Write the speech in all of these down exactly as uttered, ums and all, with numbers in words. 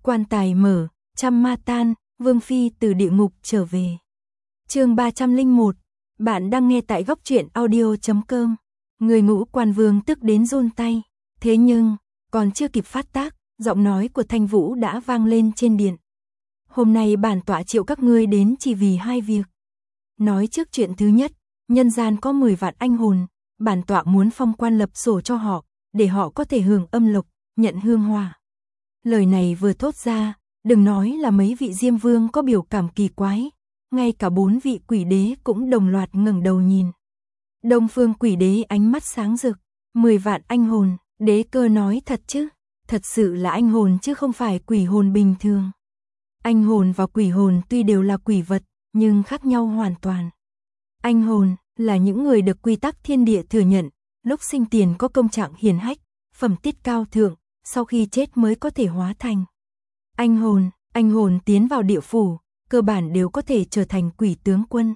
Quan tài mở, trăm ma tan, Vương Phi từ địa ngục trở về. Chương ba trăm lẻ một, bạn đang nghe tại góc truyện audio chấm com. Người Ngũ Quan Vương tức đến run tay, thế nhưng, còn chưa kịp phát tác, giọng nói của Thanh Vũ đã vang lên trên điện. Hôm nay bản tọa triệu các ngươi đến chỉ vì hai việc. Nói trước chuyện thứ nhất, nhân gian có mười vạn anh hồn, bản tọa muốn phong quan lập sổ cho họ, để họ có thể hưởng âm lộc, nhận hương hoa. Lời này vừa thốt ra, đừng nói là mấy vị Diêm Vương có biểu cảm kỳ quái, ngay cả bốn vị quỷ đế cũng đồng loạt ngẩng đầu nhìn. Đông Phương Quỷ Đế ánh mắt sáng rực, mười vạn anh hồn, đế cơ nói thật chứ? Thật sự là anh hồn chứ không phải quỷ hồn bình thường. Anh hồn và quỷ hồn tuy đều là quỷ vật, nhưng khác nhau hoàn toàn. Anh hồn là những người được quy tắc thiên địa thừa nhận, lúc sinh tiền có công trạng hiển hách, phẩm tiết cao thượng, sau khi chết mới có thể hóa thành anh hồn. Anh hồn tiến vào địa phủ, cơ bản đều có thể trở thành quỷ tướng quân.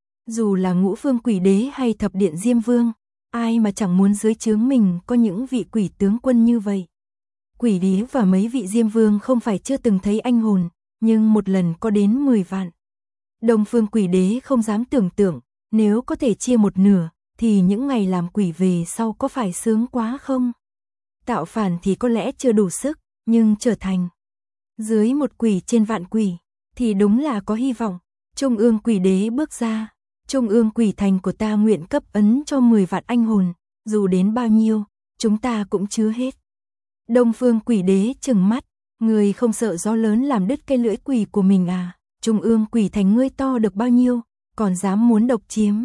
Dù là Ngũ Phương Quỷ Đế hay Thập Điện Diêm Vương, ai mà chẳng muốn dưới trướng mình có những vị quỷ tướng quân như vậy. Quỷ đế và mấy vị Diêm Vương không phải chưa từng thấy anh hồn, nhưng một lần có đến mười vạn. Đông Phương Quỷ Đế không dám tưởng tượng, nếu có thể chia một nửa, thì những ngày làm quỷ về sau có phải sướng quá không? Tạo phản thì có lẽ chưa đủ sức, nhưng trở thành dưới một quỷ trên vạn quỷ, thì đúng là có hy vọng. Trung ương Quỷ Đế bước ra, Trung ương Quỷ Thành của ta nguyện cấp ấn cho mười vạn anh hồn, dù đến bao nhiêu, chúng ta cũng chứa hết. Đông Phương Quỷ Đế trừng mắt, người không sợ gió lớn làm đứt cây lưỡi quỷ của mình à? Trung ương Quỷ Thành ngươi to được bao nhiêu, còn dám muốn độc chiếm?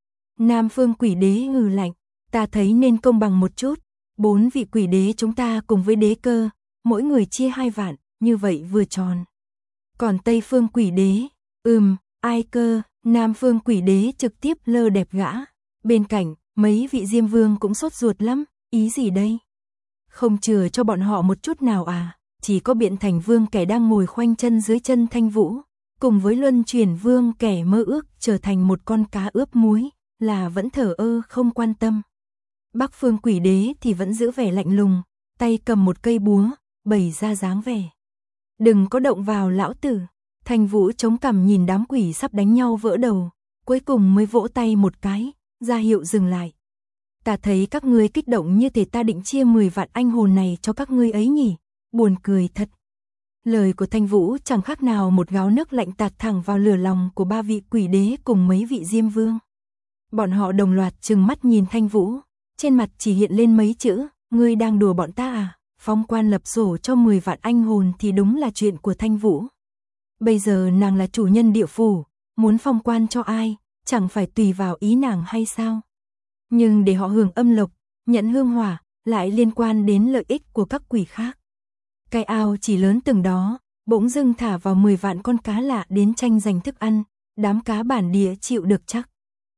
Nam Phương Quỷ Đế hừ lạnh, ta thấy nên công bằng một chút, bốn vị quỷ đế chúng ta cùng với đế cơ, mỗi người chia hai vạn, như vậy vừa tròn. Còn Tây Phương Quỷ Đế, ừm, ai cơ? Nam Phương Quỷ Đế trực tiếp lơ đẹp gã. Bên cạnh, mấy vị Diêm Vương cũng sốt ruột lắm, ý gì đây? Không chừa cho bọn họ một chút nào à? Chỉ có Biện Thành Vương kẻ đang ngồi khoanh chân dưới chân Thanh Vũ, cùng với Luân Chuyển Vương kẻ mơ ước trở thành một con cá ướp muối, là vẫn thờ ơ không quan tâm. Bắc Phương Quỷ Đế thì vẫn giữ vẻ lạnh lùng, tay cầm một cây búa, bày ra dáng vẻ. Đừng có động vào lão tử. Thanh Vũ chống cằm nhìn đám quỷ sắp đánh nhau vỡ đầu, cuối cùng mới vỗ tay một cái, ra hiệu dừng lại. Ta thấy các ngươi kích động như thể ta định chia mười vạn anh hồn này cho các ngươi ấy nhỉ, buồn cười thật. Lời của Thanh Vũ chẳng khác nào một gáo nước lạnh tạt thẳng vào lửa lòng của ba vị quỷ đế cùng mấy vị Diêm Vương. Bọn họ đồng loạt trừng mắt nhìn Thanh Vũ, trên mặt chỉ hiện lên mấy chữ, ngươi đang đùa bọn ta à? Phong quan lập sổ cho mười vạn anh hồn thì đúng là chuyện của Thanh Vũ. Bây giờ nàng là chủ nhân địa phủ, muốn phong quan cho ai, chẳng phải tùy vào ý nàng hay sao? Nhưng để họ hưởng âm lộc, nhận hương hỏa, lại liên quan đến lợi ích của các quỷ khác. Cái ao chỉ lớn từng đó, bỗng dưng thả vào mười vạn con cá lạ đến tranh giành thức ăn, đám cá bản địa chịu được chắc.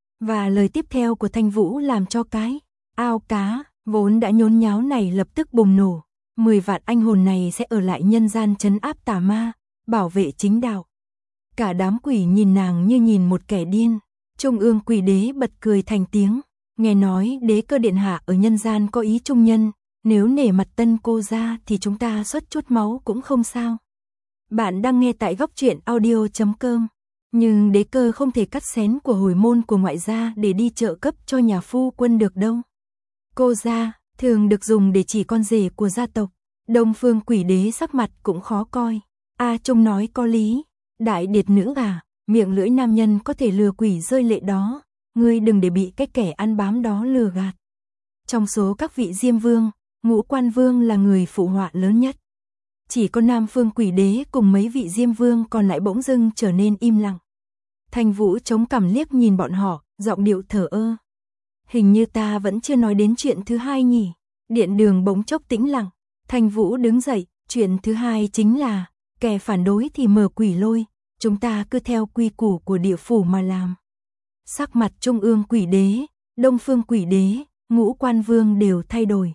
Và lời tiếp theo của Thanh Vũ làm cho cái ao cá vốn đã nhốn nháo này lập tức bùng nổ. Mười vạn anh hồn này sẽ ở lại nhân gian trấn áp tà ma, bảo vệ chính đạo. Cả đám quỷ nhìn nàng như nhìn một kẻ điên. Trung ương Quỷ Đế bật cười thành tiếng, nghe nói đế cơ điện hạ ở nhân gian có ý trung nhân, nếu nể mặt tân cô ra thì chúng ta xuất chút máu cũng không sao. Bạn đang nghe tại góc truyện audio chấm com. Nhưng đế cơ không thể cắt xén của hồi môn của ngoại gia để đi trợ cấp cho nhà phu quân được đâu. Cô gia thường được dùng để chỉ con rể của gia tộc. Đông Phương Quỷ Đế sắc mặt cũng khó coi. A Trung nói có lý, đại điệt nữ à, miệng lưỡi nam nhân có thể lừa quỷ rơi lệ đó, ngươi đừng để bị cái kẻ ăn bám đó lừa gạt. Trong số các vị Diêm Vương, Ngũ Quan Vương là người phụ họa lớn nhất. Chỉ có Nam Phương Quỷ Đế cùng mấy vị Diêm Vương còn lại bỗng dưng trở nên im lặng. Thanh Vũ chống cằm liếc nhìn bọn họ, giọng điệu thờ ơ. Hình như ta vẫn chưa nói đến chuyện thứ hai nhỉ. Điện đường bỗng chốc tĩnh lặng. Thanh Vũ đứng dậy, chuyện thứ hai chính là kẻ phản đối thì mở quỷ lôi, chúng ta cứ theo quy củ của địa phủ mà làm. Sắc mặt Trung ương Quỷ Đế, Đông Phương Quỷ Đế, Ngũ Quan Vương đều thay đổi.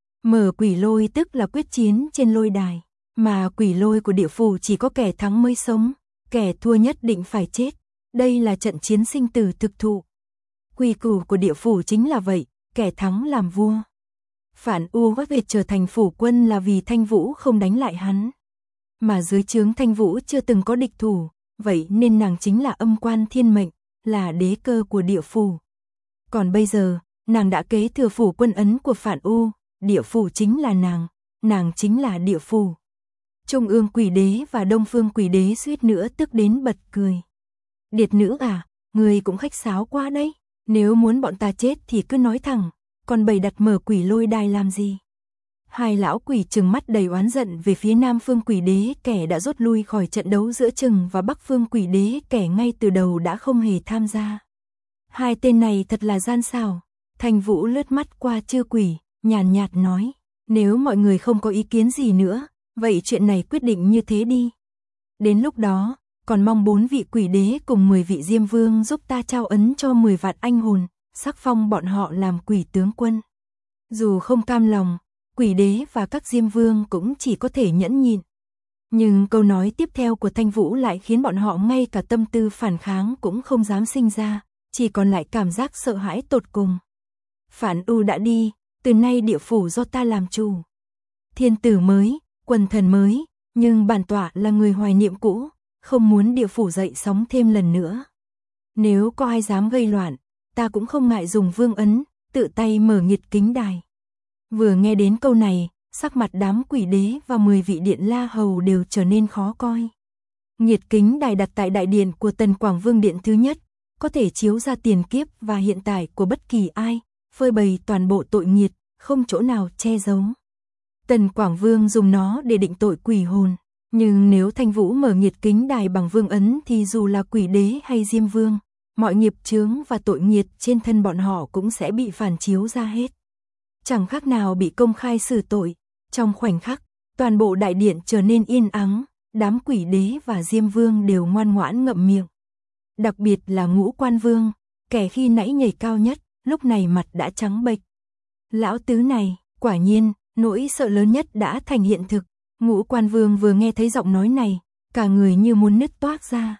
Mở quỷ lôi tức là quyết chiến trên lôi đài, mà quỷ lôi của địa phủ chỉ có kẻ thắng mới sống, kẻ thua nhất định phải chết. Đây là trận chiến sinh tử thực thụ. Quy củ của địa phủ chính là vậy, kẻ thắng làm vua. Phản U Vác Việt trở thành phủ quân là vì Thanh Vũ không đánh lại hắn. Mà dưới trướng Thanh Vũ chưa từng có địch thủ, vậy nên nàng chính là âm quan thiên mệnh, là đế cơ của địa phủ. Còn bây giờ, nàng đã kế thừa phủ quân ấn của Phản U, địa phủ chính là nàng, nàng chính là địa phủ. Trung ương quỷ đế và đông phương quỷ đế suýt nữa tức đến bật cười. Điệt nữ à, người cũng khách sáo quá đấy, nếu muốn bọn ta chết thì cứ nói thẳng, còn bày đặt mở quỷ lôi đài làm gì? Hai lão quỷ trừng mắt đầy oán giận về phía nam phương quỷ đế kẻ đã rút lui khỏi trận đấu giữa Trừng và bắc phương quỷ đế kẻ ngay từ đầu đã không hề tham gia. Hai tên này thật là gian xảo. Thanh Vũ lướt mắt qua chư quỷ, nhàn nhạt nói, nếu mọi người không có ý kiến gì nữa, vậy chuyện này quyết định như thế đi. Đến lúc đó, còn mong bốn vị quỷ đế cùng mười vị diêm vương giúp ta trao ấn cho mười vạn anh hồn, sắc phong bọn họ làm quỷ tướng quân. Dù không cam lòng, quỷ đế và các diêm vương cũng chỉ có thể nhẫn nhịn. Nhưng câu nói tiếp theo của Thanh Vũ lại khiến bọn họ ngay cả tâm tư phản kháng cũng không dám sinh ra, chỉ còn lại cảm giác sợ hãi tột cùng. Phản U đã đi, từ nay địa phủ do ta làm chủ. Thiên tử mới, quần thần mới, nhưng bản tọa là người hoài niệm cũ, không muốn địa phủ dậy sóng thêm lần nữa. Nếu có ai dám gây loạn, ta cũng không ngại dùng vương ấn, tự tay mở nghiệt kính đài. Vừa nghe đến câu này, sắc mặt đám quỷ đế và mười vị điện la hầu đều trở nên khó coi. Nghiệt kính đài đặt tại đại điện của Tần Quảng Vương điện thứ nhất, có thể chiếu ra tiền kiếp và hiện tại của bất kỳ ai, phơi bày toàn bộ tội nghiệt, không chỗ nào che giấu. Tần Quảng Vương dùng nó để định tội quỷ hồn, nhưng nếu Thanh Vũ mở nghiệt kính đài bằng vương ấn thì dù là quỷ đế hay diêm vương, mọi nghiệp chướng và tội nghiệt trên thân bọn họ cũng sẽ bị phản chiếu ra hết. Chẳng khác nào bị công khai xử tội. Trong khoảnh khắc, toàn bộ đại điện trở nên yên ắng, đám quỷ đế và diêm vương đều ngoan ngoãn ngậm miệng. Đặc biệt là Ngũ Quan Vương, kẻ khi nãy nhảy cao nhất, lúc này mặt đã trắng bệch. Lão tứ này, quả nhiên, nỗi sợ lớn nhất đã thành hiện thực. Ngũ Quan Vương vừa nghe thấy giọng nói này, cả người như muốn nứt toác ra.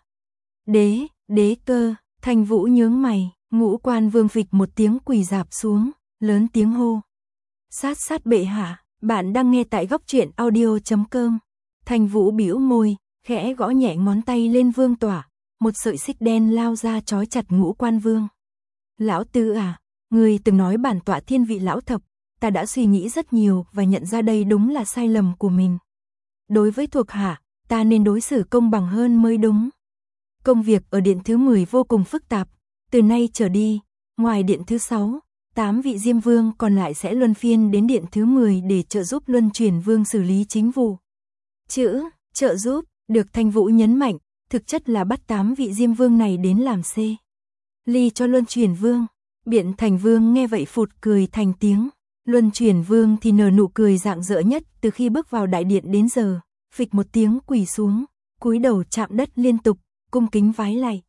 Đế, đế cơ, Thanh Vũ nhướng mày, Ngũ Quan Vương phịch một tiếng quỳ rạp xuống, lớn tiếng hô. Sát sát bệ hạ, bạn đang nghe tại góc truyện audio chấm com. Thanh Vũ bĩu môi, khẽ gõ nhẹ ngón tay lên vương tỏa, một sợi xích đen lao ra trói chặt Ngũ Quan Vương. Lão tứ à, người từng nói bản tọa thiên vị lão thập, ta đã suy nghĩ rất nhiều và nhận ra đây đúng là sai lầm của mình. Đối với thuộc hạ, ta nên đối xử công bằng hơn mới đúng. Công việc ở điện thứ mười vô cùng phức tạp, từ nay trở đi, ngoài điện thứ sáu, tám vị diêm vương còn lại sẽ luân phiên đến điện thứ mười để trợ giúp luân chuyển vương xử lý chính vụ. Chữ, trợ giúp, được Thanh Vũ nhấn mạnh, thực chất là bắt tám vị diêm vương này đến làm C. Ly cho luân chuyển vương. Biện Thành Vương nghe vậy phụt cười thành tiếng. Luân chuyển vương thì nở nụ cười rạng rỡ nhất từ khi bước vào đại điện đến giờ, phịch một tiếng quỳ xuống, cúi đầu chạm đất liên tục, cung kính vái lạy.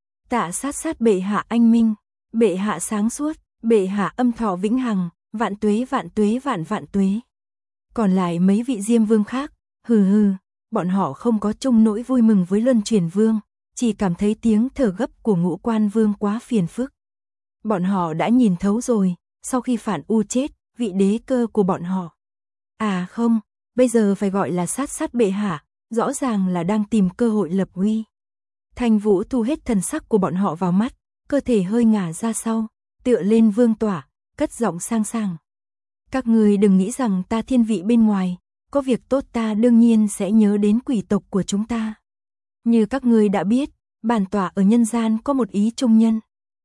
Tạ sát sát bệ hạ anh minh, bệ hạ sáng suốt, bệ hạ âm thọ vĩnh hằng, vạn tuế vạn tuế vạn vạn tuế. Còn lại mấy vị diêm vương khác, hừ hừ, bọn họ không có chung nỗi vui mừng với luân chuyển vương, chỉ cảm thấy tiếng thở gấp của Ngũ Quan Vương quá phiền phức. Bọn họ đã nhìn thấu rồi, sau khi Phản U chết, vị đế cơ của bọn họ. À không, bây giờ phải gọi là sát sát bệ hạ, rõ ràng là đang tìm cơ hội lập uy. Thanh Vũ thu hết thần sắc của bọn họ vào mắt, cơ thể hơi ngả ra sau, tựa lên vương tỏa, cất giọng sang sảng. Các người đừng nghĩ rằng ta thiên vị bên ngoài, có việc tốt ta đương nhiên sẽ nhớ đến quỷ tộc của chúng ta. Như các người đã biết, bản tọa ở nhân gian có một ý trung nhân.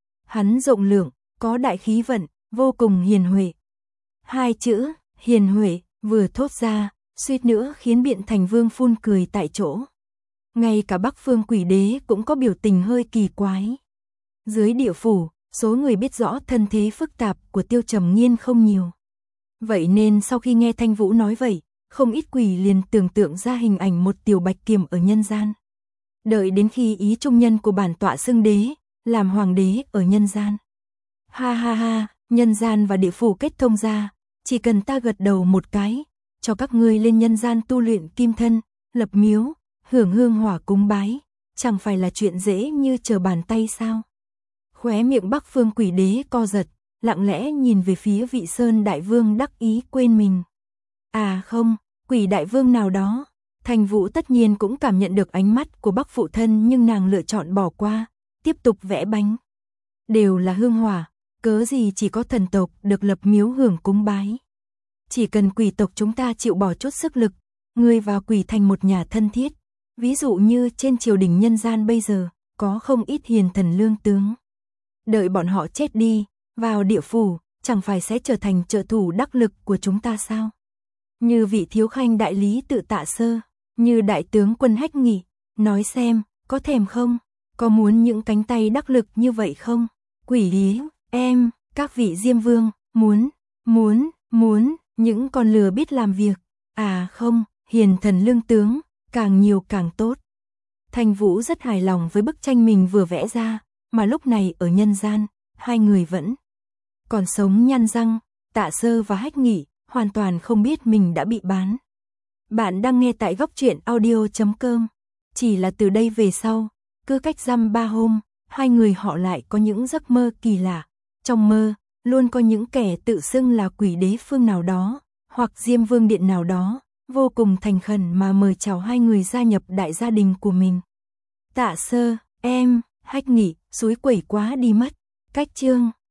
Hắn rộng lượng, có đại khí vận, vô cùng hiền huệ. Hai chữ, hiền huệ, vừa thốt ra, suýt nữa khiến Biện Thành Vương phun cười tại chỗ. Ngay cả Bắc Phương Quỷ Đế cũng có biểu tình hơi kỳ quái. Dưới địa phủ, số người biết rõ thân thế phức tạp của Tiêu Trầm Nghiên không nhiều. Vậy nên sau khi nghe Thanh Vũ nói vậy, không ít quỷ liền tưởng tượng ra hình ảnh một tiểu bạch kiểm ở nhân gian. Đợi đến khi ý trung nhân của bản tọa xưng đế, làm hoàng đế ở nhân gian. Ha ha ha, nhân gian và địa phủ kết thông ra, chỉ cần ta gật đầu một cái, cho các ngươi lên nhân gian tu luyện kim thân, lập miếu, hưởng hương hỏa cúng bái, chẳng phải là chuyện dễ như trở bàn tay sao? Khóe miệng Bắc Phương Quỷ Đế co giật, lặng lẽ nhìn về phía vị Sơn Đại Vương đắc ý quên mình. À không, Quỷ Đại Vương nào đó, Thành Vũ tất nhiên cũng cảm nhận được ánh mắt của Bắc phụ thân, nhưng nàng lựa chọn bỏ qua, tiếp tục vẽ bánh. Đều là hương hỏa, cớ gì chỉ có thần tộc được lập miếu hưởng cúng bái. Chỉ cần quỷ tộc chúng ta chịu bỏ chút sức lực, người và quỷ thành một nhà thân thiết. Ví dụ như trên triều đình nhân gian bây giờ, có không ít hiền thần lương tướng. Đợi bọn họ chết đi, vào địa phủ, chẳng phải sẽ trở thành trợ thủ đắc lực của chúng ta sao? Như vị thiếu khanh đại lý tự Tạ Sơ, như đại tướng quân Hách Nghị, nói xem, có thèm không? Có muốn những cánh tay đắc lực như vậy không? Quỷ lý, em, các vị Diêm Vương, muốn, muốn, muốn, những con lừa biết làm việc. À không, hiền thần lương tướng, càng nhiều càng tốt. Thành Vũ rất hài lòng với bức tranh mình vừa vẽ ra, mà lúc này ở nhân gian, hai người vẫn còn sống nhăn răng. Tạ Sơ và Hách Nghị hoàn toàn không biết mình đã bị bán. Bạn đang nghe tại góc truyện audio chấm com. Chỉ là từ đây về sau, cứ cách dăm ba hôm, hai người họ lại có những giấc mơ kỳ lạ. Trong mơ, luôn có những kẻ tự xưng là quỷ đế phương nào đó, hoặc Diêm Vương điện nào đó, vô cùng thành khẩn mà mời chào hai người gia nhập đại gia đình của mình. Tạ Sơ, em, Hách Nghị, xúi quẩy quá đi mất. Cách chương